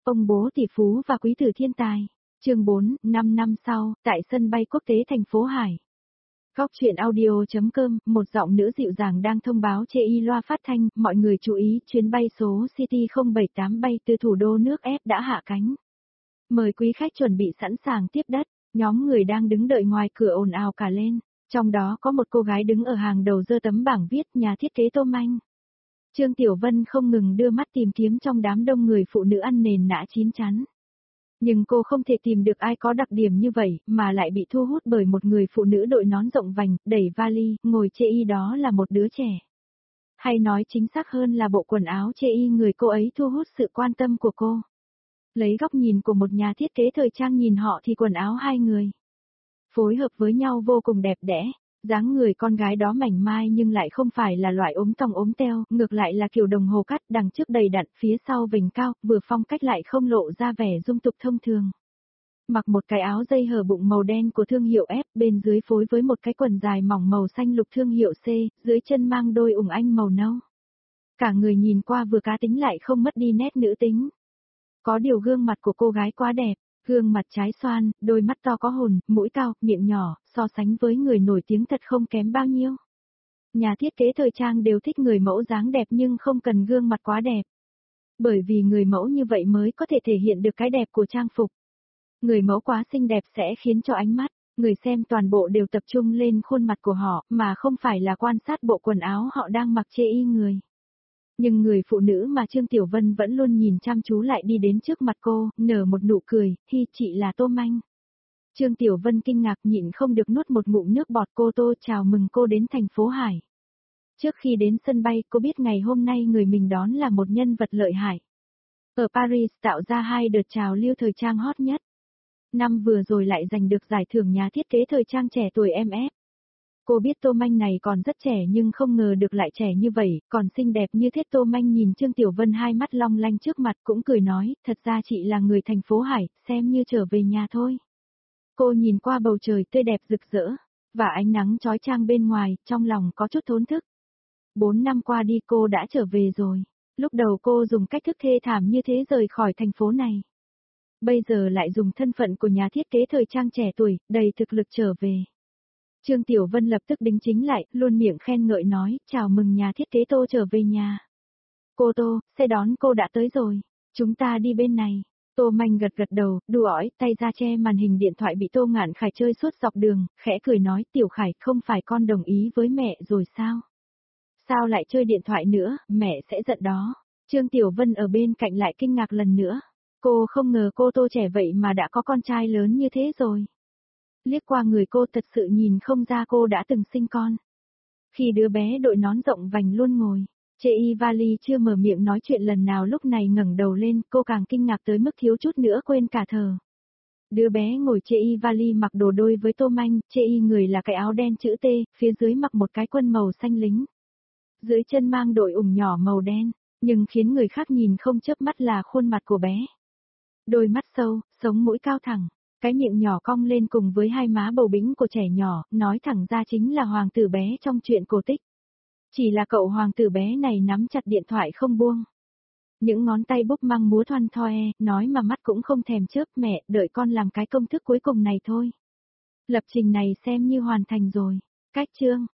Ông bố tỷ phú và quý tử thiên tài. Chương 4, 5 năm sau, tại sân bay quốc tế thành phố Hải. Góc truyện audio.com, một giọng nữ dịu dàng đang thông báo trên loa phát thanh, mọi người chú ý, chuyến bay số City 078 bay từ thủ đô nước F đã hạ cánh. Mời quý khách chuẩn bị sẵn sàng tiếp đất, nhóm người đang đứng đợi ngoài cửa ồn ào cả lên, trong đó có một cô gái đứng ở hàng đầu giơ tấm bảng viết nhà thiết kế Tô Manh. Trương Tiểu Vân không ngừng đưa mắt tìm kiếm trong đám đông người phụ nữ ăn nền nã chín chắn. Nhưng cô không thể tìm được ai có đặc điểm như vậy, mà lại bị thu hút bởi một người phụ nữ đội nón rộng vành, đẩy vali, ngồi chê y đó là một đứa trẻ. Hay nói chính xác hơn là bộ quần áo chê y người cô ấy thu hút sự quan tâm của cô. Lấy góc nhìn của một nhà thiết kế thời trang nhìn họ thì quần áo hai người phối hợp với nhau vô cùng đẹp đẽ. Dáng người con gái đó mảnh mai nhưng lại không phải là loại ốm tòng ốm teo, ngược lại là kiểu đồng hồ cắt, đằng trước đầy đặn, phía sau vành cao, vừa phong cách lại không lộ ra vẻ dung tục thông thường. Mặc một cái áo dây hở bụng màu đen của thương hiệu F, bên dưới phối với một cái quần dài mỏng màu xanh lục thương hiệu C, dưới chân mang đôi ủng anh màu nâu. Cả người nhìn qua vừa cá tính lại không mất đi nét nữ tính. Có điều gương mặt của cô gái quá đẹp. Gương mặt trái xoan, đôi mắt to có hồn, mũi cao, miệng nhỏ, so sánh với người nổi tiếng thật không kém bao nhiêu. Nhà thiết kế thời trang đều thích người mẫu dáng đẹp nhưng không cần gương mặt quá đẹp. Bởi vì người mẫu như vậy mới có thể thể hiện được cái đẹp của trang phục. Người mẫu quá xinh đẹp sẽ khiến cho ánh mắt, người xem toàn bộ đều tập trung lên khuôn mặt của họ, mà không phải là quan sát bộ quần áo họ đang mặc chê y người. Nhưng người phụ nữ mà Trương Tiểu Vân vẫn luôn nhìn chăm chú lại đi đến trước mặt cô, nở một nụ cười, thì chị là Tô Manh. Trương Tiểu Vân kinh ngạc nhịn không được nuốt một ngụm nước bọt. Cô Tô chào mừng cô đến thành phố Hải. Trước khi đến sân bay, cô biết ngày hôm nay người mình đón là một nhân vật lợi hại. Ở Paris tạo ra hai đợt trào lưu thời trang hot nhất. Năm vừa rồi lại giành được giải thưởng nhà thiết kế thời trang trẻ tuổi MF. Cô biết Tô Manh này còn rất trẻ nhưng không ngờ được lại trẻ như vậy, còn xinh đẹp như thế. Tô Manh nhìn Trương Tiểu Vân hai mắt long lanh trước mặt cũng cười nói, thật ra chị là người thành phố Hải, xem như trở về nhà thôi. Cô nhìn qua bầu trời tươi đẹp rực rỡ, và ánh nắng chói chang bên ngoài, trong lòng có chút thốn thức. 4 năm qua đi cô đã trở về rồi. Lúc đầu cô dùng cách thức thê thảm như thế rời khỏi thành phố này. Bây giờ lại dùng thân phận của nhà thiết kế thời trang trẻ tuổi, đầy thực lực trở về. Trương Tiểu Vân lập tức đính chính lại, luôn miệng khen ngợi nói, chào mừng nhà thiết kế Tô trở về nhà. Cô Tô, xe đón cô đã tới rồi, chúng ta đi bên này. Tô Manh gật gật đầu, đu ỏi, tay ra che màn hình điện thoại bị Tô Ngạn Khải chơi suốt dọc đường, khẽ cười nói, Tiểu Khải, không phải con đồng ý với mẹ rồi sao? Sao lại chơi điện thoại nữa, mẹ sẽ giận đó. Trương Tiểu Vân ở bên cạnh lại kinh ngạc lần nữa. Cô không ngờ cô Tô trẻ vậy mà đã có con trai lớn như thế rồi. Liếc qua người cô thật sự nhìn không ra cô đã từng sinh con. Khi đứa bé đội nón rộng vành luôn ngồi, chê y vali chưa mở miệng nói chuyện lần nào lúc này ngẩng đầu lên, cô càng kinh ngạc tới mức thiếu chút nữa quên cả thở. Đứa bé ngồi chê y vali mặc đồ đôi với Tô Manh, chê y người là cái áo đen chữ T, phía dưới mặc một cái quần màu xanh lính. Dưới chân mang đội ủng nhỏ màu đen, nhưng khiến người khác nhìn không chớp mắt là khuôn mặt của bé. Đôi mắt sâu, sống mũi cao thẳng. Cái miệng nhỏ cong lên cùng với hai má bầu bĩnh của trẻ nhỏ, nói thẳng ra chính là hoàng tử bé trong truyện cổ tích. Chỉ là cậu hoàng tử bé này nắm chặt điện thoại không buông. Những ngón tay búp măng múa thoăn thoe, nói mà mắt cũng không thèm chớp. Mẹ, đợi con làm cái công thức cuối cùng này thôi. Lập trình này xem như hoàn thành rồi. Cách chương,